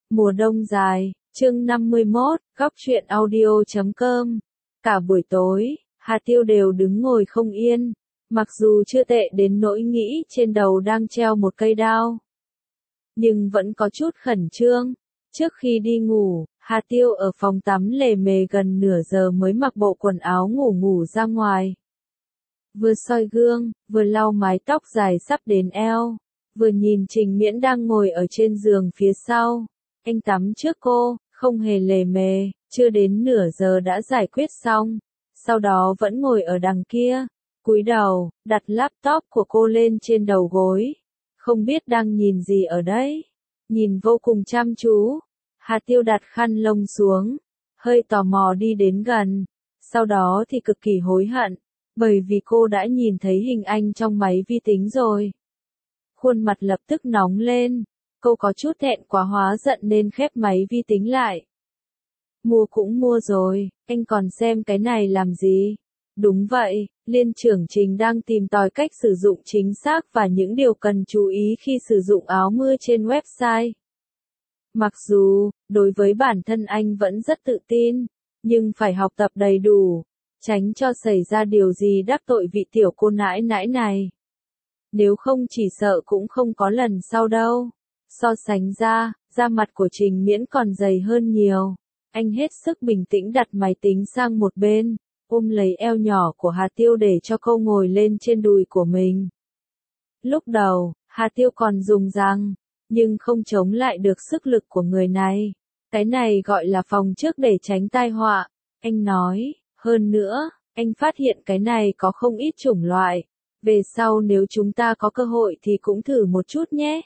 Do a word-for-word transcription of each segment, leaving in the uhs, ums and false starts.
Mùa đông dài, chương năm mươi mốt, góc truyện audio chấm com. Cả buổi tối, Hà Tiêu đều đứng ngồi không yên, mặc dù chưa tệ đến nỗi nghĩ trên đầu đang treo một cây đao, nhưng vẫn có chút khẩn trương. Trước khi đi ngủ, Hà Tiêu ở phòng tắm lề mề gần nửa giờ mới mặc bộ quần áo ngủ ngủ ra ngoài. Vừa soi gương, vừa lau mái tóc dài sắp đến eo, vừa nhìn Trình Miễn đang ngồi ở trên giường phía sau. Anh tắm trước cô, không hề lề mề, chưa đến nửa giờ đã giải quyết xong. Sau đó vẫn ngồi ở đằng kia, cúi đầu, đặt laptop của cô lên trên đầu gối. Không biết đang nhìn gì ở đấy. Nhìn vô cùng chăm chú. Hà Tiêu đặt khăn lông xuống, hơi tò mò đi đến gần. Sau đó thì cực kỳ hối hận, bởi vì cô đã nhìn thấy hình anh trong máy vi tính rồi. Khuôn mặt lập tức nóng lên. Cô có chút thẹn quá hóa giận nên khép máy vi tính lại. Mua cũng mua rồi, anh còn xem cái này làm gì? Đúng vậy, Liên trưởng Trình đang tìm tòi cách sử dụng chính xác và những điều cần chú ý khi sử dụng áo mưa trên website. Mặc dù, đối với bản thân anh vẫn rất tự tin, nhưng phải học tập đầy đủ, tránh cho xảy ra điều gì đắc tội vị tiểu cô nãi nãi này. Nếu không chỉ sợ cũng không có lần sau đâu. So sánh ra, da mặt của Trình Miễn còn dày hơn nhiều. Anh hết sức bình tĩnh đặt máy tính sang một bên, ôm lấy eo nhỏ của Hà Tiêu để cho cô ngồi lên trên đùi của mình. Lúc đầu, Hà Tiêu còn dùng răng, nhưng không chống lại được sức lực của người này. Cái này gọi là phòng trước để tránh tai họa, anh nói. Hơn nữa, anh phát hiện cái này có không ít chủng loại. Về sau nếu chúng ta có cơ hội thì cũng thử một chút nhé.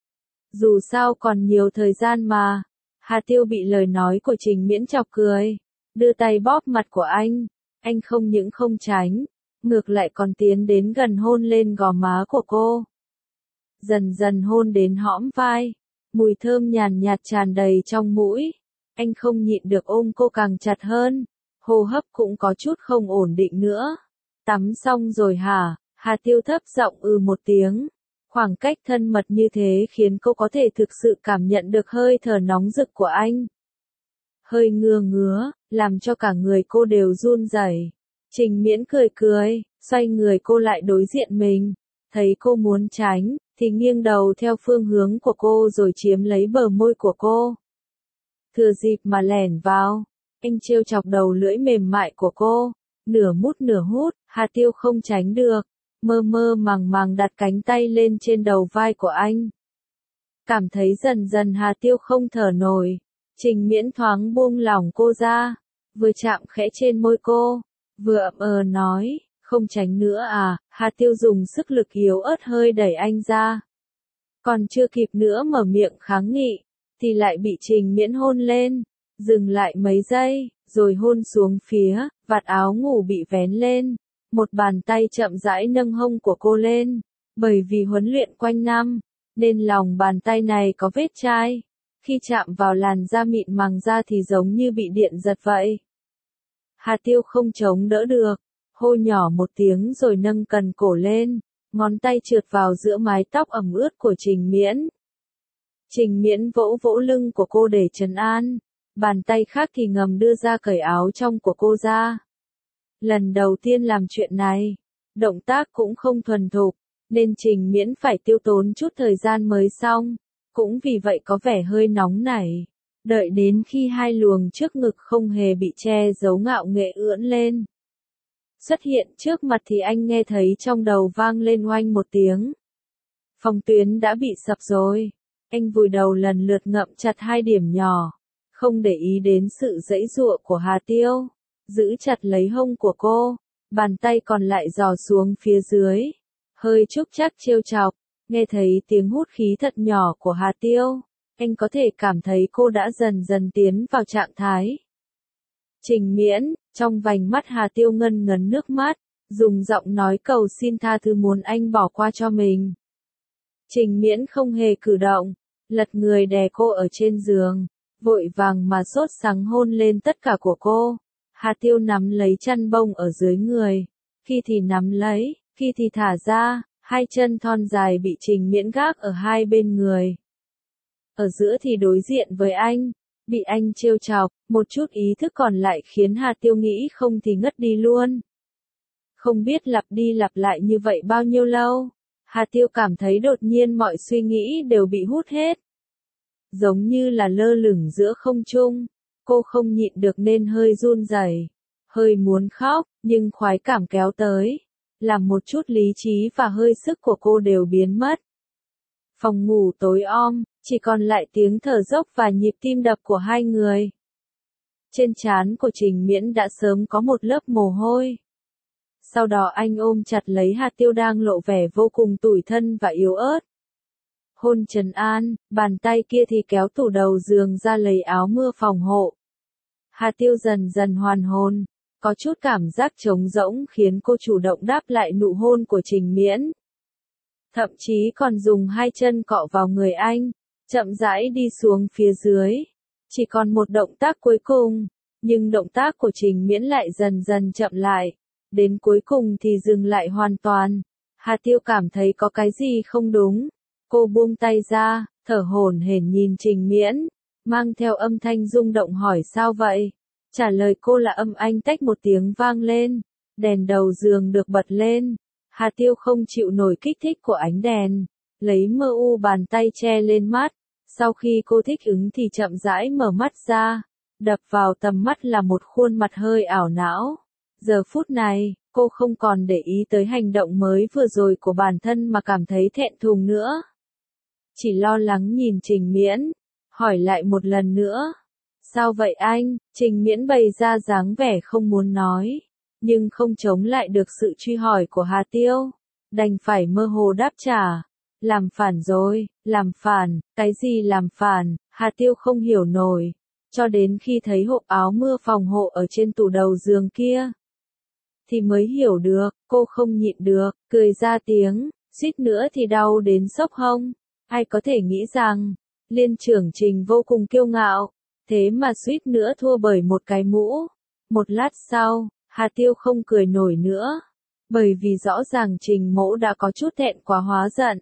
Dù sao còn nhiều thời gian mà. Hà Tiêu bị lời nói của Trình Miễn chọc cười, đưa tay bóp mặt của anh. Anh không những không tránh, ngược lại còn tiến đến gần hôn lên gò má của cô. Dần dần hôn đến hõm vai, mùi thơm nhàn nhạt tràn đầy trong mũi. Anh không nhịn được ôm cô càng chặt hơn, hô hấp cũng có chút không ổn định nữa. Tắm xong rồi hả? Hà Tiêu thấp giọng ừ một tiếng. Khoảng cách thân mật như thế khiến cô có thể thực sự cảm nhận được hơi thở nóng rực của anh. Hơi ngứa ngứa, làm cho cả người cô đều run rẩy. Trình Miễn cười cười, xoay người cô lại đối diện mình. Thấy cô muốn tránh, thì nghiêng đầu theo phương hướng của cô rồi chiếm lấy bờ môi của cô. Thừa dịp mà lẻn vào, anh trêu chọc đầu lưỡi mềm mại của cô, nửa mút nửa hút. Hà Tiêu không tránh được. Mơ mơ màng màng đặt cánh tay lên trên đầu vai của anh. Cảm thấy dần dần Hà Tiêu không thở nổi. Trình Miễn thoáng buông lỏng cô ra, vừa chạm khẽ trên môi cô, vừa ậm ờ nói, không tránh nữa à? Hà Tiêu dùng sức lực yếu ớt hơi đẩy anh ra. Còn chưa kịp nữa mở miệng kháng nghị, thì lại bị Trình Miễn hôn lên, dừng lại mấy giây, rồi hôn xuống phía, vạt áo ngủ bị vén lên. Một bàn tay chậm rãi nâng hông của cô lên, bởi vì huấn luyện quanh năm, nên lòng bàn tay này có vết chai. Khi chạm vào làn da mịn màng da thì giống như bị điện giật vậy. Hà Tiêu không chống đỡ được, hô nhỏ một tiếng rồi nâng cần cổ lên, ngón tay trượt vào giữa mái tóc ẩm ướt của Trình Miễn. Trình Miễn vỗ vỗ lưng của cô để trấn an, bàn tay khác thì ngầm đưa ra cởi áo trong của cô ra. Lần đầu tiên làm chuyện này, động tác cũng không thuần thục, nên Trình Miễn phải tiêu tốn chút thời gian mới xong, cũng vì vậy có vẻ hơi nóng nảy. Đợi đến khi hai luồng trước ngực không hề bị che giấu ngạo nghễ ưỡn lên, xuất hiện trước mặt thì anh nghe thấy trong đầu vang lên oanh một tiếng. Phòng tuyến đã bị sập rồi. Anh vùi đầu lần lượt ngậm chặt hai điểm nhỏ, không để ý đến sự giãy giụa của Hà Tiêu. Giữ chặt lấy hông của cô, bàn tay còn lại dò xuống phía dưới, hơi chúc chắc trêu chọc. Nghe thấy tiếng hút khí thật nhỏ của Hà Tiêu, anh có thể cảm thấy cô đã dần dần tiến vào trạng thái. Trình Miễn, trong vành mắt Hà Tiêu ngân ngấn nước mắt, dùng giọng nói cầu xin tha thứ muốn anh bỏ qua cho mình. Trình Miễn không hề cử động, lật người đè cô ở trên giường, vội vàng mà sốt sắng hôn lên tất cả của cô. Hà Tiêu nắm lấy chăn bông ở dưới người, khi thì nắm lấy, khi thì thả ra, hai chân thon dài bị Trình Miễn gác ở hai bên người. ở giữa thì đối diện với anh, bị anh trêu chọc, một chút ý thức còn lại khiến Hà Tiêu nghĩ không thì ngất đi luôn. Không biết lặp đi lặp lại như vậy bao nhiêu lâu, Hà Tiêu cảm thấy đột nhiên mọi suy nghĩ đều bị hút hết. Giống như là lơ lửng giữa không trung, cô không nhịn được nên hơi run rẩy, hơi muốn khóc, nhưng khoái cảm kéo tới, làm một chút lý trí và hơi sức của cô đều biến mất. Phòng ngủ tối om, chỉ còn lại tiếng thở dốc và nhịp tim đập của hai người. Trên trán của Trình Miễn đã sớm có một lớp mồ hôi. Sau đó anh ôm chặt lấy Hà Tiêu đang lộ vẻ vô cùng tủi thân và yếu ớt. Hôn trấn an, bàn tay kia thì kéo tủ đầu giường ra lấy áo mưa phòng hộ. Hà Tiêu dần dần hoàn hồn, có chút cảm giác trống rỗng khiến cô chủ động đáp lại nụ hôn của Trình Miễn. Thậm chí còn dùng hai chân cọ vào người anh, chậm rãi đi xuống phía dưới. Chỉ còn một động tác cuối cùng, nhưng động tác của Trình Miễn lại dần dần chậm lại. Đến cuối cùng thì dừng lại hoàn toàn. Hà Tiêu cảm thấy có cái gì không đúng. Cô buông tay ra, thở hổn hển nhìn Trình Miễn, mang theo âm thanh rung động hỏi sao vậy? Trả lời cô là âm anh tách một tiếng vang lên, đèn đầu giường được bật lên. Hà Tiêu không chịu nổi kích thích của ánh đèn, lấy mơ u bàn tay che lên mắt. Sau khi cô thích ứng thì chậm rãi mở mắt ra, đập vào tầm mắt là một khuôn mặt hơi ảo não. Giờ phút này, cô không còn để ý tới hành động mới vừa rồi của bản thân mà cảm thấy thẹn thùng nữa. Chỉ lo lắng nhìn Trình Miễn, hỏi lại một lần nữa. Sao vậy anh? Trình Miễn bày ra dáng vẻ không muốn nói, nhưng không chống lại được sự truy hỏi của Hà Tiêu. Đành phải mơ hồ đáp trả. Làm phản rồi, làm phản, cái gì làm phản? Hà Tiêu không hiểu nổi. Cho đến khi thấy hộp áo mưa phòng hộ ở trên tủ đầu giường kia, thì mới hiểu được, cô không nhịn được, cười ra tiếng, suýt nữa thì đau đến xốc hông. Ai có thể nghĩ rằng, Liên trưởng Trình vô cùng kiêu ngạo, thế mà suýt nữa thua bởi một cái mũ. Một lát sau, Hà Tiêu không cười nổi nữa, bởi vì rõ ràng Trình Mỗ đã có chút thẹn quá hóa giận.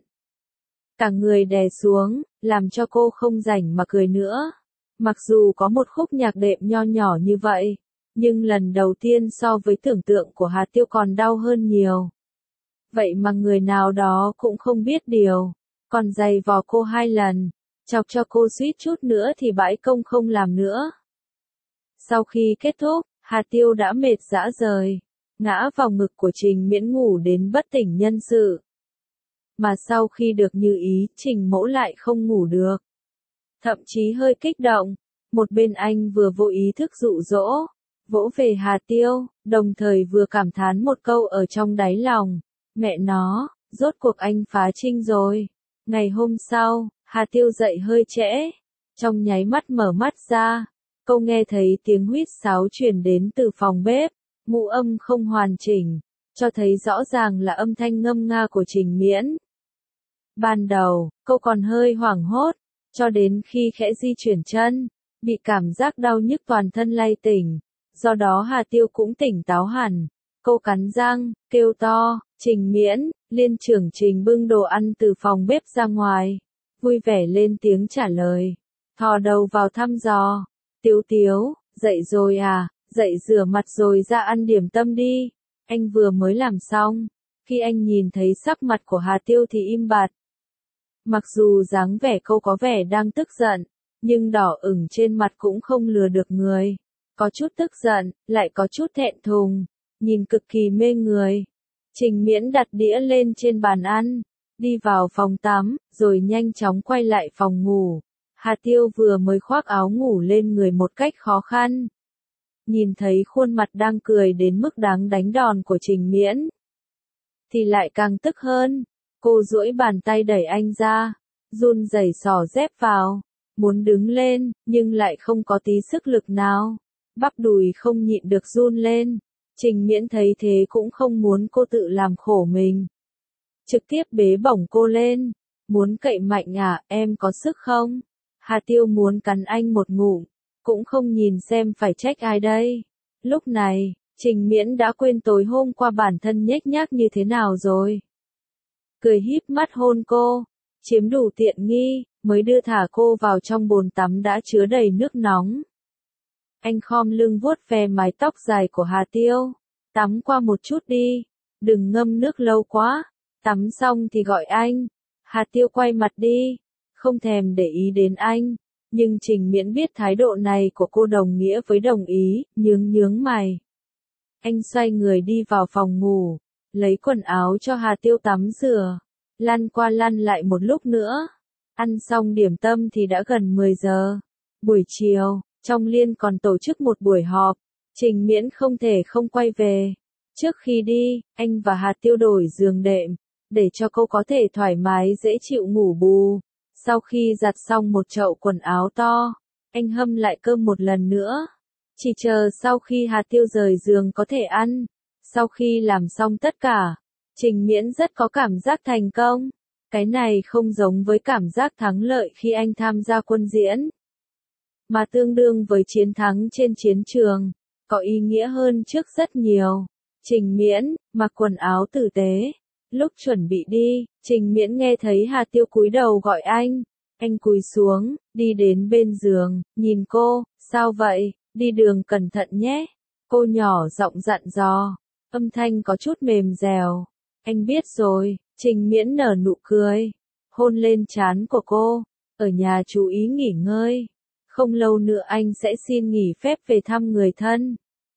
Cả người đè xuống, làm cho cô không rảnh mà cười nữa. Mặc dù có một khúc nhạc đệm nho nhỏ như vậy, nhưng lần đầu tiên so với tưởng tượng của Hà Tiêu còn đau hơn nhiều. Vậy mà người nào đó cũng không biết điều, còn giày vò cô hai lần, chọc cho cô suýt chút nữa thì bãi công không làm nữa. Sau khi kết thúc, Hà Tiêu đã mệt rã rời, ngã vào ngực của Trình Miễn ngủ đến bất tỉnh nhân sự. Mà sau khi được như ý, Trình Mỗ lại không ngủ được. Thậm chí hơi kích động, một bên anh vừa vô ý thức dụ dỗ, vỗ về Hà Tiêu, đồng thời vừa cảm thán một câu ở trong đáy lòng. Mẹ nó, rốt cuộc anh phá trinh rồi. Ngày hôm sau, Hà Tiêu dậy hơi trễ. Trong nháy mắt mở mắt ra, cô nghe thấy tiếng huýt sáo truyền đến từ phòng bếp. Ngũ âm không hoàn chỉnh, cho thấy rõ ràng là âm thanh ngâm nga của Trình Miễn. Ban đầu, cô còn hơi hoảng hốt, cho đến khi khẽ di chuyển chân, bị cảm giác đau nhức toàn thân lay tỉnh. Do đó Hà Tiêu cũng tỉnh táo hẳn. Cô cắn răng, kêu to, Trình Miễn. Liên trưởng Trình bưng đồ ăn từ phòng bếp ra ngoài, vui vẻ lên tiếng trả lời, thò đầu vào thăm dò. Tiếu Tiếu, dậy rồi à, dậy rửa mặt rồi ra ăn điểm tâm đi, anh vừa mới làm xong. Khi anh nhìn thấy sắc mặt của Hà Tiêu thì im bặt. Mặc dù dáng vẻ cô có vẻ đang tức giận, nhưng đỏ ửng trên mặt cũng không lừa được người. Có chút tức giận, lại có chút thẹn thùng, nhìn cực kỳ mê người. Trình Miễn đặt đĩa lên trên bàn ăn, đi vào phòng tắm, rồi nhanh chóng quay lại phòng ngủ. Hà Tiêu vừa mới khoác áo ngủ lên người một cách khó khăn. Nhìn thấy khuôn mặt đang cười đến mức đáng đánh đòn của Trình Miễn, thì lại càng tức hơn. Cô duỗi bàn tay đẩy anh ra, run rẩy xỏ dép vào, muốn đứng lên, nhưng lại không có tí sức lực nào. Bắp đùi không nhịn được run lên. Trình Miễn thấy thế cũng không muốn cô tự làm khổ mình. Trực tiếp bế bổng cô lên. Muốn cậy mạnh à, em có sức không? Hà Tiêu muốn cắn anh một ngụm, cũng không nhìn xem phải trách ai đây. Lúc này, Trình Miễn đã quên tối hôm qua bản thân nhếch nhác như thế nào rồi. Cười híp mắt hôn cô. chiếm đủ tiện nghi, mới đưa thả cô vào trong bồn tắm đã chứa đầy nước nóng. Anh khom lưng vuốt ve mái tóc dài của Hà Tiêu. Tắm qua một chút đi, đừng ngâm nước lâu quá. Tắm xong thì gọi anh. Hà Tiêu quay mặt đi, không thèm để ý đến anh. Nhưng Trình Miễn biết thái độ này của cô đồng nghĩa với đồng ý, nhướng nhướng mày. Anh xoay người đi vào phòng ngủ, lấy quần áo cho Hà Tiêu tắm rửa, lăn qua lăn lại một lúc nữa. Ăn xong điểm tâm thì đã gần mười giờ. Buổi chiều, trong liên còn tổ chức một buổi họp, Trình Miễn không thể không quay về. Trước khi đi, anh và Hà Tiêu đổi giường đệm, để cho cô có thể thoải mái dễ chịu ngủ bù. Sau khi giặt xong một chậu quần áo to, anh hâm lại cơm một lần nữa. Chỉ chờ sau khi Hà Tiêu rời giường có thể ăn. Sau khi làm xong tất cả, Trình Miễn rất có cảm giác thành công. Cái này không giống với cảm giác thắng lợi khi anh tham gia quân diễn, mà tương đương với chiến thắng trên chiến trường, có ý nghĩa hơn trước rất nhiều. Trình Miễn mặc quần áo tử tế. Lúc chuẩn bị đi, Trình Miễn nghe thấy Hà Tiêu cúi đầu gọi anh. Anh cúi xuống, đi đến bên giường, nhìn cô, sao vậy, đi đường cẩn thận nhé. Cô nhỏ giọng dặn dò, âm thanh có chút mềm dẻo. Anh biết rồi. Trình Miễn nở nụ cười, hôn lên trán của cô. Ở nhà chú ý nghỉ ngơi. Không lâu nữa anh sẽ xin nghỉ phép về thăm người thân.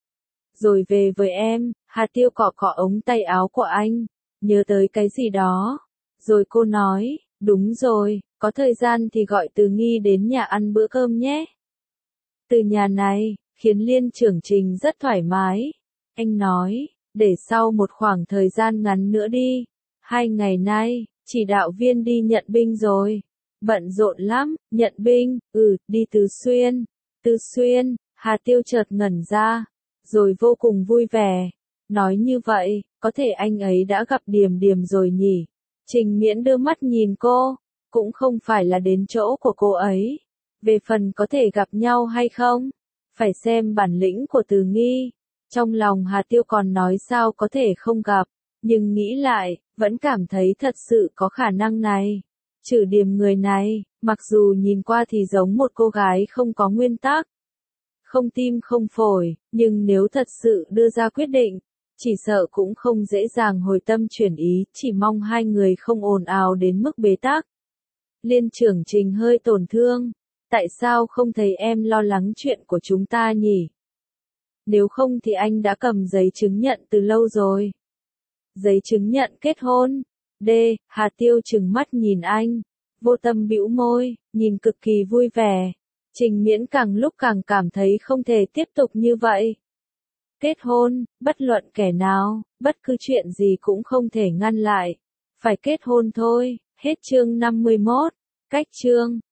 Rồi về với em. Hà Tiêu cọ cọ ống tay áo của anh, nhớ tới cái gì đó. Rồi cô nói, đúng rồi, có thời gian thì gọi Từ Nghi đến nhà ăn bữa cơm nhé. Từ nhà này, khiến Liên trưởng Trình rất thoải mái. Anh nói, để sau một khoảng thời gian ngắn nữa đi. Hai ngày nay, chỉ đạo viên đi nhận binh rồi. Bận rộn lắm, nhận binh, ừ, đi Tứ Xuyên. Tứ Xuyên, Hà Tiêu chợt ngẩn ra, rồi vô cùng vui vẻ. Nói như vậy, có thể anh ấy đã gặp Điềm Điềm rồi nhỉ? Trình Miễn đưa mắt nhìn cô, cũng không phải là đến chỗ của cô ấy. Về phần có thể gặp nhau hay không, phải xem bản lĩnh của Từ Nghi. Trong lòng Hà Tiêu còn nói sao có thể không gặp, nhưng nghĩ lại, vẫn cảm thấy thật sự có khả năng này. Trừ Điềm người này, mặc dù nhìn qua thì giống một cô gái không có nguyên tắc, không tim không phổi, nhưng nếu thật sự đưa ra quyết định, chỉ sợ cũng không dễ dàng hồi tâm chuyển ý, chỉ mong hai người không ồn ào đến mức bế tắc. Liên trưởng Trình hơi tổn thương, tại sao không thấy em lo lắng chuyện của chúng ta nhỉ? Nếu không thì anh đã cầm giấy chứng nhận từ lâu rồi. Giấy chứng nhận kết hôn. D. Hà Tiêu trừng mắt nhìn anh, vô tâm bĩu môi, nhìn cực kỳ vui vẻ. Trình Miễn càng lúc càng cảm thấy không thể tiếp tục như vậy. Kết hôn, bất luận kẻ nào, bất cứ chuyện gì cũng không thể ngăn lại. Phải kết hôn thôi. Hết chương năm mươi mốt. Cách chương